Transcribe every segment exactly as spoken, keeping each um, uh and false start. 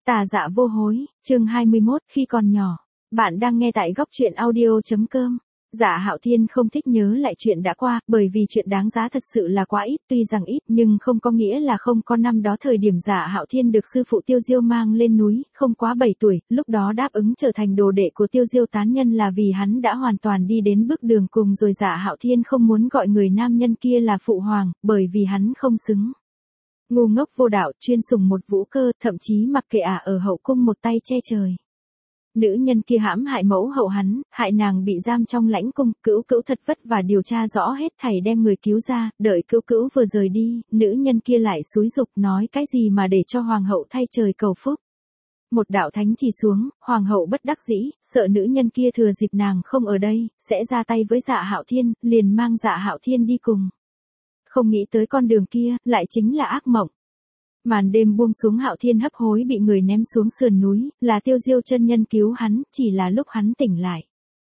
Tà dạ vô hối, chương hai mươi mốt, khi còn nhỏ. Bạn đang nghe tại góc truyện audio.com. Dạ Hạo Thiên không thích nhớ lại chuyện đã qua, bởi vì chuyện đáng giá thật sự là quá ít, tuy rằng ít nhưng không có nghĩa là không có. Năm đó thời điểm Dạ Hạo Thiên được sư phụ Tiêu Diêu mang lên núi, không quá bảy tuổi, lúc đó đáp ứng trở thành đồ đệ của Tiêu Diêu tán nhân là vì hắn đã hoàn toàn đi đến bước đường cùng rồi. Dạ Hạo Thiên không muốn gọi người nam nhân kia là phụ hoàng, bởi vì hắn không xứng. Ngu ngốc vô đạo, chuyên sùng một vũ cơ, thậm chí mặc kệ ả ở hậu cung một tay che trời. Nữ nhân kia hãm hại mẫu hậu hắn, hại nàng bị giam trong lãnh cung, Cữu Cữu thật vất và điều tra rõ hết thảy đem người cứu ra, đợi Cữu Cữu vừa rời đi, nữ nhân kia lại xúi giục nói cái gì mà để cho hoàng hậu thay trời cầu phúc. Một đạo thánh chỉ xuống, hoàng hậu bất đắc dĩ, sợ nữ nhân kia thừa dịp nàng không ở đây, sẽ ra tay với Dạ Hạo Thiên, liền mang Dạ Hạo Thiên đi cùng. Không nghĩ tới con đường kia, lại chính là ác mộng. Màn đêm buông xuống, Hạo Thiên hấp hối bị người ném xuống sườn núi, là Tiêu Diêu chân nhân cứu hắn, chỉ là lúc hắn tỉnh lại.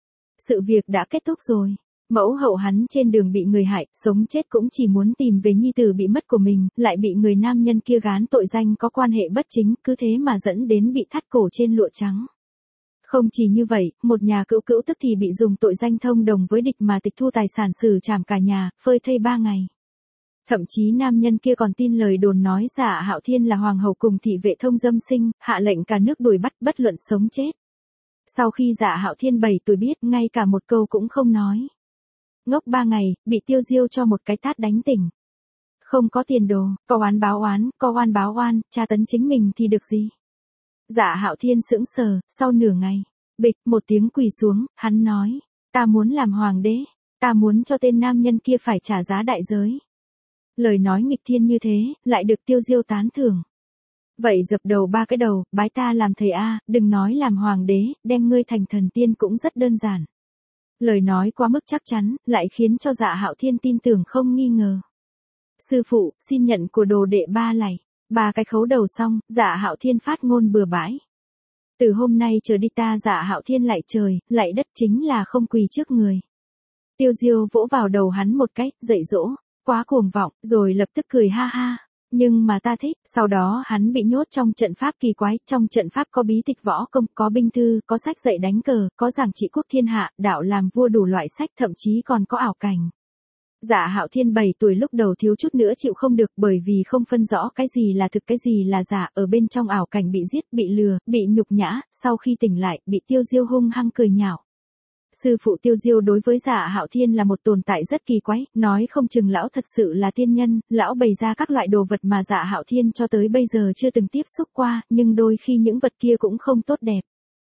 Sự việc đã kết thúc rồi. Mẫu hậu hắn trên đường bị người hại, sống chết cũng chỉ muốn tìm về nhi tử bị mất của mình, lại bị người nam nhân kia gán tội danh có quan hệ bất chính, cứ thế mà dẫn đến bị thắt cổ trên lụa trắng. Không chỉ như vậy, một nhà Cữu Cữu tức thì bị dùng tội danh thông đồng với địch mà tịch thu tài sản, xử trảm cả nhà, phơi thây ba ngày. Thậm chí nam nhân kia còn tin lời đồn nói Dạ Hạo Thiên là hoàng hậu cùng thị vệ thông dâm sinh, hạ lệnh cả nước đuổi bắt bất luận sống chết. Sau khi Dạ Hạo Thiên bảy tuổi biết, ngay cả một câu cũng không nói. Ngốc ba ngày, bị Tiêu Diêu cho một cái tát đánh tỉnh. Không có tiền đồ, có oán báo oán, có oan báo oan, tra tấn chính mình thì được gì. Dạ Hạo Thiên sững sờ, sau nửa ngày, bịch một tiếng quỳ xuống, hắn nói, ta muốn làm hoàng đế, ta muốn cho tên nam nhân kia phải trả giá đại giới. Lời nói nghịch thiên như thế, lại được Tiêu Diêu tán thưởng. Vậy dập đầu ba cái đầu, bái ta làm thầy a, đừng nói làm hoàng đế, đem ngươi thành thần tiên cũng rất đơn giản. Lời nói quá mức chắc chắn, lại khiến cho Dạ Hạo Thiên tin tưởng không nghi ngờ. Sư phụ, xin nhận của đồ đệ ba lạy. Ba cái khấu đầu xong, Dạ Hạo Thiên phát ngôn bừa bãi. Từ hôm nay trở đi ta Dạ Hạo Thiên lạy trời, lạy đất, chính là không quỳ trước người. Tiêu Diêu vỗ vào đầu hắn một cái, dạy dỗ. Quá cuồng vọng, rồi lập tức cười ha ha. Nhưng mà ta thích, sau đó hắn bị nhốt trong trận pháp kỳ quái, trong trận pháp có bí tịch võ công, có binh thư, có sách dạy đánh cờ, có giảng trị quốc thiên hạ, đạo làm vua, đủ loại sách, thậm chí còn có ảo cảnh. Dạ Hạo Thiên bảy tuổi lúc đầu thiếu chút nữa chịu không được, bởi vì không phân rõ cái gì là thực cái gì là giả, ở bên trong ảo cảnh bị giết, bị lừa, bị nhục nhã, sau khi tỉnh lại, bị Tiêu Diêu hung hăng cười nhạo. Sư phụ Tiêu Diêu đối với Dạ Hạo Thiên là một tồn tại rất kỳ quái, nói không chừng lão thật sự là tiên nhân, lão bày ra các loại đồ vật mà Dạ Hạo Thiên cho tới bây giờ chưa từng tiếp xúc qua, nhưng đôi khi những vật kia cũng không tốt đẹp.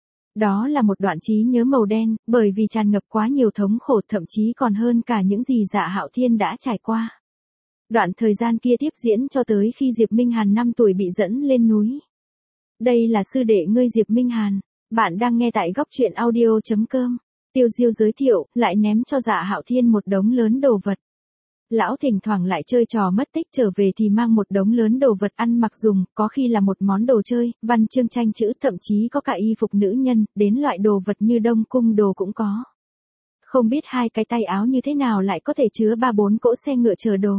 Đó là một đoạn trí nhớ màu đen, bởi vì tràn ngập quá nhiều thống khổ, thậm chí còn hơn cả những gì Dạ Hạo Thiên đã trải qua. Đoạn thời gian kia tiếp diễn cho tới khi Diệp Minh Hàn năm tuổi bị dẫn lên núi. Đây là sư đệ ngươi Diệp Minh Hàn, bạn đang nghe tại góc truyện audio.com. Tiêu Diêu giới thiệu, lại ném cho Dạ Hạo Thiên một đống lớn đồ vật. Lão thỉnh thoảng lại chơi trò mất tích, trở về thì mang một đống lớn đồ vật ăn mặc dùng, có khi là một món đồ chơi, văn chương tranh chữ, thậm chí có cả y phục nữ nhân, đến loại đồ vật như đông cung đồ cũng có. Không biết hai cái tay áo như thế nào lại có thể chứa ba bốn cỗ xe ngựa chờ đồ.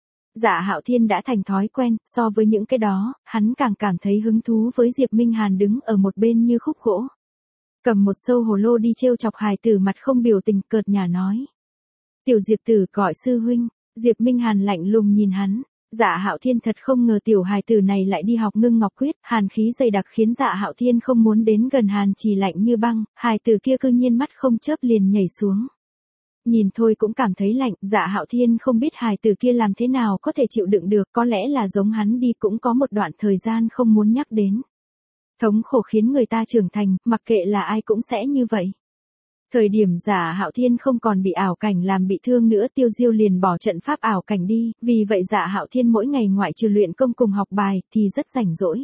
Dạ Hạo Thiên đã thành thói quen, so với những cái đó, hắn càng cảm thấy hứng thú với Diệp Minh Hàn đứng ở một bên như khúc gỗ. Cầm một sâu hồ lô đi trêu chọc hài tử, mặt không biểu tình, cợt nhả nói. Tiểu Diệp tử gọi sư huynh. Diệp Minh Hàn lạnh lùng nhìn hắn. Dạ Hạo Thiên thật không ngờ tiểu hài tử này lại đi học ngưng ngọc quyết, hàn khí dày đặc khiến Dạ Hạo Thiên không muốn đến gần, hàn chỉ lạnh như băng, hài tử kia cư nhiên mắt không chớp liền nhảy xuống. Nhìn thôi cũng cảm thấy lạnh, Dạ Hạo Thiên không biết hài tử kia làm thế nào có thể chịu đựng được, có lẽ là giống hắn đi, cũng có một đoạn thời gian không muốn nhắc đến. Thống khổ khiến người ta trưởng thành, mặc kệ là ai cũng sẽ như vậy. Thời điểm Dạ Hạo Thiên không còn bị ảo cảnh làm bị thương nữa, Tiêu Diêu liền bỏ trận pháp ảo cảnh đi, vì vậy Dạ Hạo Thiên mỗi ngày ngoại trừ luyện công cùng học bài, thì rất rảnh rỗi.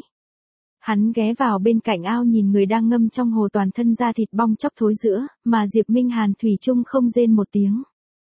Hắn ghé vào bên cạnh ao nhìn người đang ngâm trong hồ, toàn thân da thịt bong chóc thối rữa, mà Diệp Minh Hàn thủy chung không rên một tiếng.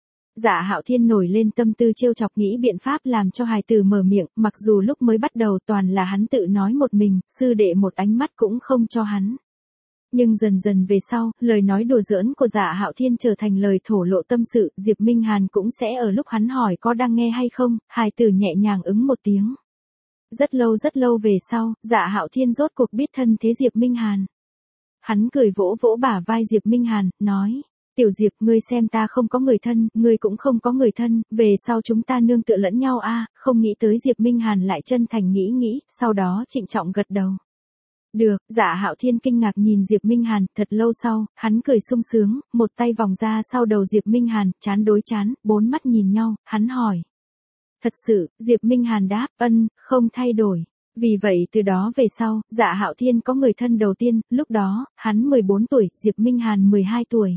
Dạ Hạo Thiên nổi lên tâm tư trêu chọc, nghĩ biện pháp làm cho hài tử mở miệng, mặc dù lúc mới bắt đầu toàn là hắn tự nói một mình, sư đệ một ánh mắt cũng không cho hắn. Nhưng dần dần về sau, lời nói đùa giỡn của Dạ Hạo Thiên trở thành lời thổ lộ tâm sự, Diệp Minh Hàn cũng sẽ ở lúc hắn hỏi có đang nghe hay không, hài tử nhẹ nhàng ứng một tiếng. Rất lâu rất lâu về sau, Dạ Hạo Thiên rốt cuộc biết thân thế Diệp Minh Hàn. Hắn cười vỗ vỗ bả vai Diệp Minh Hàn, nói, tiểu Diệp, ngươi xem ta không có người thân, ngươi cũng không có người thân, về sau chúng ta nương tựa lẫn nhau a. Không nghĩ tới Diệp Minh Hàn lại chân thành nghĩ nghĩ, sau đó trịnh trọng gật đầu. Được, Dạ Hạo Thiên kinh ngạc nhìn Diệp Minh Hàn, thật lâu sau, hắn cười sung sướng, một tay vòng ra sau đầu Diệp Minh Hàn, chán đối chán, bốn mắt nhìn nhau, hắn hỏi. Thật sự, Diệp Minh Hàn đáp, ân, không thay đổi. Vì vậy từ đó về sau, Dạ Hạo Thiên có người thân đầu tiên, lúc đó, hắn mười bốn tuổi, Diệp Minh Hàn mười hai tuổi.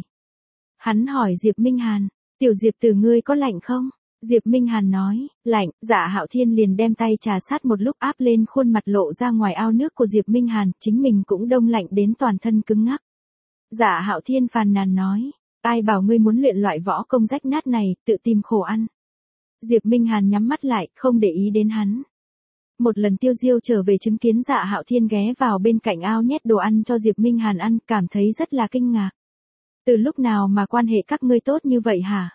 Hắn hỏi Diệp Minh Hàn, tiểu Diệp từ ngươi có lạnh không? Diệp Minh Hàn nói, lạnh. Dạ Hạo Thiên liền đem tay trà sát một lúc áp lên khuôn mặt lộ ra ngoài ao nước của Diệp Minh Hàn, chính mình cũng đông lạnh đến toàn thân cứng ngắc. Dạ Hạo Thiên phàn nàn nói, ai bảo ngươi muốn luyện loại võ công rách nát này, tự tìm khổ ăn. Diệp Minh Hàn nhắm mắt lại, không để ý đến hắn. Một lần Tiêu Diêu trở về chứng kiến Dạ Hạo Thiên ghé vào bên cạnh ao nhét đồ ăn cho Diệp Minh Hàn ăn, cảm thấy rất là kinh ngạc. Từ lúc nào mà quan hệ các ngươi tốt như vậy hả?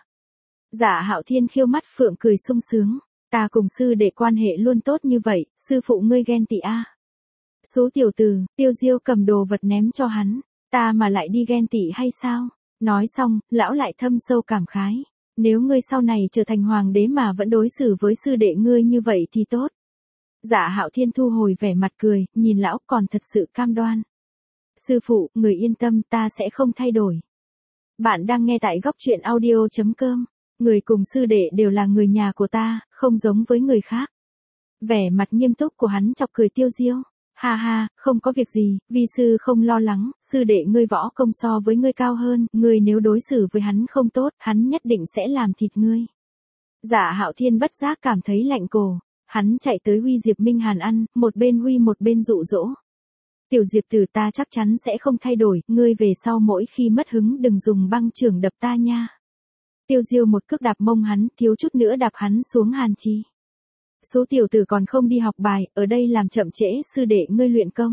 Dạ Hạo Thiên khiêu mắt phượng cười sung sướng, ta cùng sư đệ quan hệ luôn tốt như vậy, sư phụ ngươi ghen tị a. Số tiểu tử, Tiêu Diêu cầm đồ vật ném cho hắn, ta mà lại đi ghen tị hay sao? Nói xong, lão lại thâm sâu cảm khái, nếu ngươi sau này trở thành hoàng đế mà vẫn đối xử với sư đệ ngươi như vậy thì tốt. Dạ Hạo Thiên thu hồi vẻ mặt cười, nhìn lão còn thật sự cam đoan. Sư phụ, người yên tâm, ta sẽ không thay đổi. Bạn đang nghe tại góc truyện audio chấm com. Người cùng sư đệ đều là người nhà của ta, không giống với người khác. Vẻ mặt nghiêm túc của hắn chọc cười Tiêu Diêu. Ha ha, không có việc gì, vi sư không lo lắng, sư đệ ngươi võ công so với ngươi cao hơn, ngươi nếu đối xử với hắn không tốt, hắn nhất định sẽ làm thịt ngươi. Dạ Hạo Thiên bất giác cảm thấy lạnh cổ, hắn chạy tới huy Diệp Minh Hàn ăn, một bên huy một bên dụ dỗ. Tiểu Diệp tử, ta chắc chắn sẽ không thay đổi, ngươi về sau mỗi khi mất hứng đừng dùng băng chưởng đập ta nha. Tiêu Diêu một cước đạp mông hắn, thiếu chút nữa đạp hắn xuống hàn chi. Số tiểu tử còn không đi học bài, ở đây làm chậm trễ sư đệ ngươi luyện công.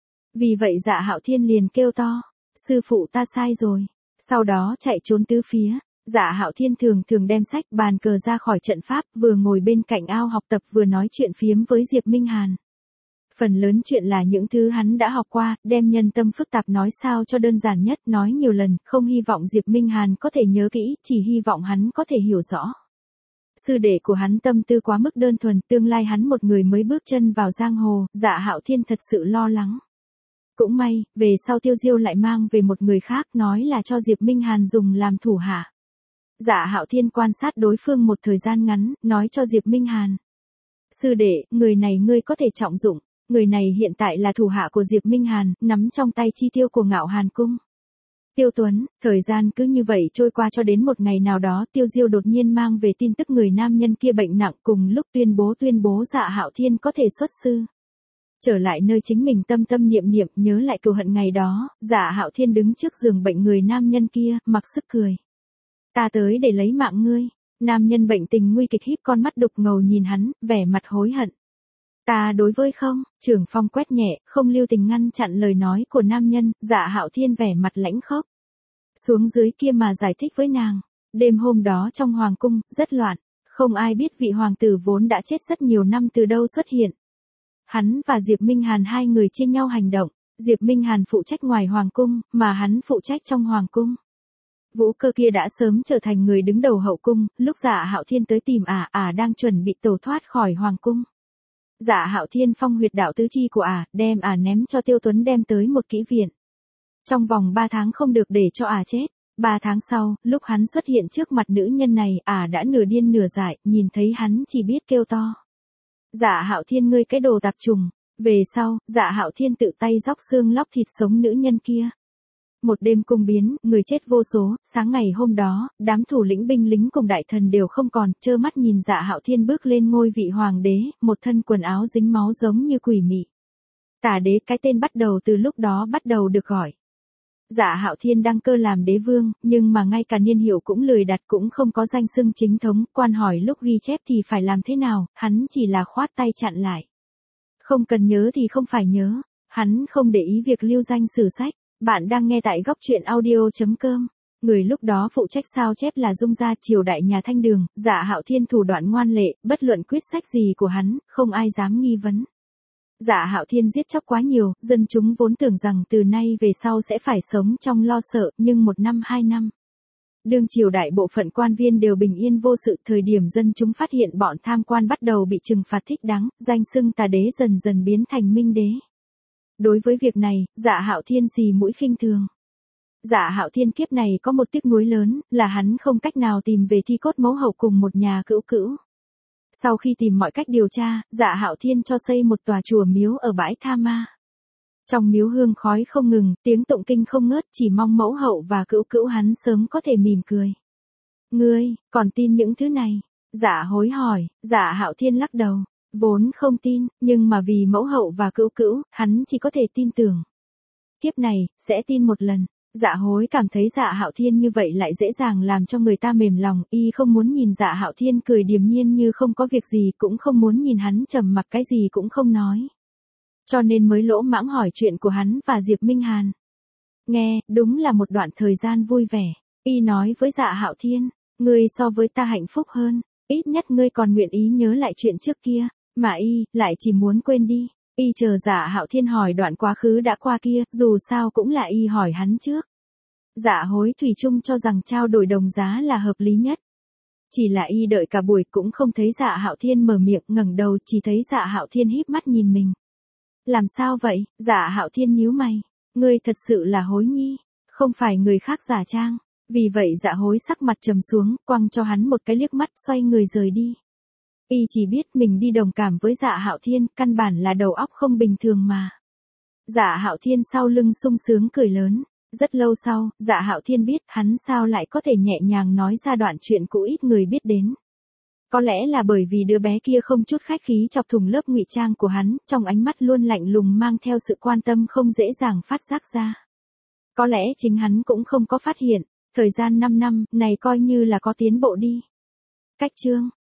Vì vậy Dạ Hạo Thiên liền kêu to, sư phụ ta sai rồi. Sau đó chạy trốn tứ phía. Dạ Hạo Thiên thường thường đem sách bàn cờ ra khỏi trận pháp, vừa ngồi bên cạnh ao học tập vừa nói chuyện phiếm với Diệp Minh Hàn. Phần lớn chuyện là những thứ hắn đã học qua, đem nhân tâm phức tạp nói sao cho đơn giản nhất, nói nhiều lần, không hy vọng Diệp Minh Hàn có thể nhớ kỹ, chỉ hy vọng hắn có thể hiểu rõ. Sư đệ của hắn tâm tư quá mức đơn thuần, tương lai hắn một người mới bước chân vào giang hồ, Dạ Hạo Thiên thật sự lo lắng. Cũng may, về sau Tiêu Diêu lại mang về một người khác, nói là cho Diệp Minh Hàn dùng làm thủ hạ. Dạ Hạo Thiên quan sát đối phương một thời gian ngắn, nói cho Diệp Minh Hàn. Sư đệ, người này ngươi có thể trọng dụng. Người này hiện tại là thủ hạ của Diệp Minh Hàn, nắm trong tay chi tiêu của Ngạo Hàn Cung. Tiêu Tuấn, thời gian cứ như vậy trôi qua cho đến một ngày nào đó, Tiêu Diêu đột nhiên mang về tin tức người nam nhân kia bệnh nặng, cùng lúc tuyên bố tuyên bố Dạ Hạo Thiên có thể xuất sư. Trở lại nơi chính mình tâm tâm niệm niệm, nhớ lại cừu hận ngày đó, Dạ Hạo Thiên đứng trước giường bệnh người nam nhân kia, mặc sức cười. Ta tới để lấy mạng ngươi. Nam nhân bệnh tình nguy kịch híp con mắt đục ngầu nhìn hắn, vẻ mặt hối hận. Ta đối với không, Trưởng Phong quét nhẹ, không lưu tình ngăn chặn lời nói của nam nhân, Dạ Hạo Thiên vẻ mặt lãnh khốc. Xuống dưới kia mà giải thích với nàng. Đêm hôm đó trong hoàng cung, rất loạn, không ai biết vị hoàng tử vốn đã chết rất nhiều năm từ đâu xuất hiện. Hắn và Diệp Minh Hàn hai người chia nhau hành động, Diệp Minh Hàn phụ trách ngoài hoàng cung, mà hắn phụ trách trong hoàng cung. Vũ Cơ kia đã sớm trở thành người đứng đầu hậu cung, lúc Dạ Hạo Thiên tới tìm ả, ả đang chuẩn bị tẩu thoát khỏi hoàng cung. Dạ Hạo Thiên phong huyệt đạo tứ chi của ả, đem ả ném cho Tiêu Tuấn đem tới một kỹ viện. Trong vòng ba tháng không được để cho ả chết. Ba tháng sau, lúc hắn xuất hiện trước mặt nữ nhân này, ả đã nửa điên nửa dại, nhìn thấy hắn chỉ biết kêu to. Dạ Hạo Thiên, ngươi cái đồ tạp trùng. Về sau, Dạ Hạo Thiên tự tay róc xương lóc thịt sống nữ nhân kia. Một đêm cung biến, người chết vô số, sáng ngày hôm đó, đám thủ lĩnh binh lính cùng đại thần đều không còn, trơ mắt nhìn Dạ Hạo Thiên bước lên ngôi vị hoàng đế, một thân quần áo dính máu giống như quỷ mị. Tả đế, cái tên bắt đầu từ lúc đó bắt đầu được gọi. Dạ Hạo Thiên đăng cơ làm đế vương, nhưng mà ngay cả niên hiệu cũng lười đặt, cũng không có danh xưng chính thống, quan hỏi lúc ghi chép thì phải làm thế nào, hắn chỉ là khoát tay chặn lại. Không cần nhớ thì không phải nhớ, hắn không để ý việc lưu danh sử sách. Bạn đang nghe tại góc truyện audio chấm com. Người lúc đó phụ trách sao chép là Dung gia triều đại nhà Thanh Đường, Dạ Hạo Thiên thủ đoạn ngoan lệ, bất luận quyết sách gì của hắn, không ai dám nghi vấn. Dạ Hạo Thiên giết chóc quá nhiều, dân chúng vốn tưởng rằng từ nay về sau sẽ phải sống trong lo sợ, nhưng một năm hai năm. Đương triều đại bộ phận quan viên đều bình yên vô sự, thời điểm dân chúng phát hiện bọn tham quan bắt đầu bị trừng phạt thích đáng, danh xưng tà đế dần dần biến thành minh đế. Đối với việc này, Dạ Hạo Thiên xì mũi khinh thường. Dạ Hạo Thiên kiếp này có một tiếc nuối lớn, là hắn không cách nào tìm về thi cốt mẫu hậu cùng một nhà cữu cữu. Sau khi tìm mọi cách điều tra, Dạ Hạo Thiên cho xây một tòa chùa miếu ở bãi Tha Ma. Trong miếu hương khói không ngừng, tiếng tụng kinh không ngớt, chỉ mong mẫu hậu và cữu cữu hắn sớm có thể mỉm cười. Ngươi, còn tin những thứ này? Dạ Hối hỏi. Dạ Hạo Thiên lắc đầu. Vốn không tin, nhưng mà vì mẫu hậu và cữu cữu, hắn chỉ có thể tin tưởng. Kiếp này, sẽ tin một lần. Dạ Hối cảm thấy Dạ Hạo Thiên như vậy lại dễ dàng làm cho người ta mềm lòng, y không muốn nhìn Dạ Hạo Thiên cười điềm nhiên như không có việc gì, cũng không muốn nhìn hắn trầm mặc cái gì cũng không nói. Cho nên mới lỗ mãng hỏi chuyện của hắn và Diệp Minh Hàn. Nghe, đúng là một đoạn thời gian vui vẻ. Y nói với Dạ Hạo Thiên, ngươi so với ta hạnh phúc hơn, ít nhất ngươi còn nguyện ý nhớ lại chuyện trước kia, mà y lại chỉ muốn quên đi. Y chờ Dạ Hạo Thiên hỏi đoạn quá khứ đã qua kia, dù sao cũng là y hỏi hắn trước. Dạ Hối thủy chung cho rằng trao đổi đồng giá là hợp lý nhất. Chỉ là y đợi cả buổi cũng không thấy Dạ Hạo Thiên mở miệng, ngẩng đầu chỉ thấy Dạ Hạo Thiên híp mắt nhìn mình. Làm sao vậy? Dạ Hạo Thiên nhíu mày. Ngươi thật sự là Hối Nhi, không phải người khác giả trang. Vì vậy Dạ Hối sắc mặt trầm xuống, quăng cho hắn một cái liếc mắt, xoay người rời đi. Y chỉ biết mình đi đồng cảm với Dạ Hạo Thiên, căn bản là đầu óc không bình thường mà. Dạ Hạo Thiên sau lưng sung sướng cười lớn. Rất lâu sau, Dạ Hạo Thiên biết hắn sao lại có thể nhẹ nhàng nói ra đoạn chuyện cũ ít người biết đến. Có lẽ là bởi vì đứa bé kia không chút khách khí chọc thủng lớp ngụy trang của hắn, trong ánh mắt luôn lạnh lùng mang theo sự quan tâm không dễ dàng phát giác ra. Có lẽ chính hắn cũng không có phát hiện, thời gian năm năm này coi như là có tiến bộ đi. Cách chương